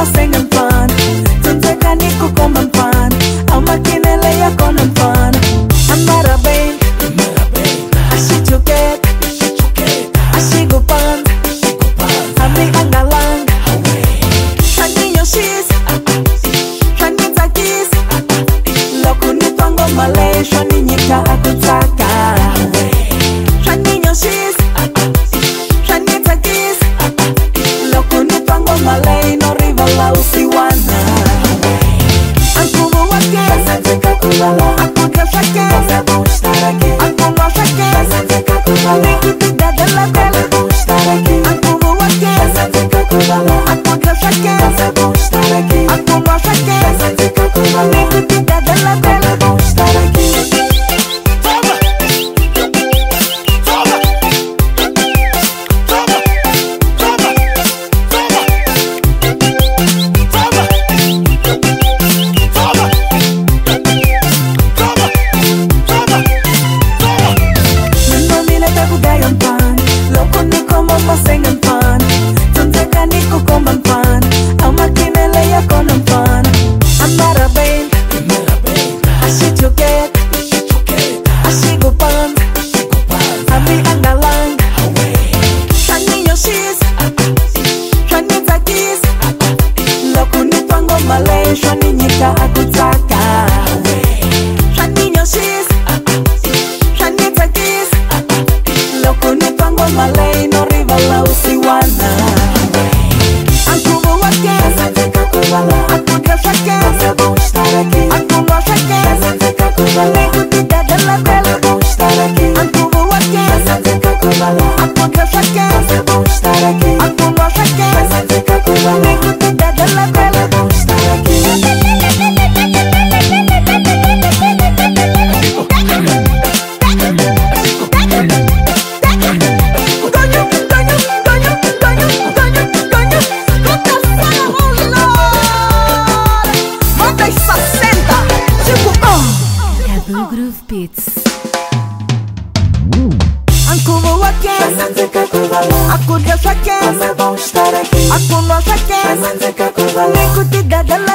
singing fun. Tunataka nikukoma mfan, au makinele yako na mfan. Amara bain, ashichuket, ashigupan, ami angalang. Shani yoshis, shani takis, loku nipango malay, shani nyika akutaka. Shani yoshis, shani takis, loku nipango malay, no rivala usiwana. Ankumu wake, asante kulala. Akuka shake, asante ustarake. Ankumu shake, asante kulala. Nikutida dela dela, ustarake. Ankumu wake, asante kulala. Akuka shake, asante ustarake. Ankumu shake, asante kulala. Nikutida dela dela, ustarake. Singing fun, tunataka nikukoma mfan, au makinele yako na mfan. Amara bain, ashichuket, ashigupan, ami angalang. Shani yoshis, shani takis, loku nipango malay, shani nyika akutaka. Shani yoshis, shani takis, loku nipango malay, no rivala usiwana. Ankumu wake, asante kulala. Akuka shake, asante ustarake. Ankumu shake, asante kulala. Nikutida dela dela, ustarake. Ankumu wake, asante kulala. Akuka shake, asante ustarake. Ankumu shake, asante kulala. Nikutida dela dela, ustarake. Groove Beats. Ankumu wake, asante kulala. Akuka shake, asante ustarake. Ankumu shake, asante kulala. Nikutida dela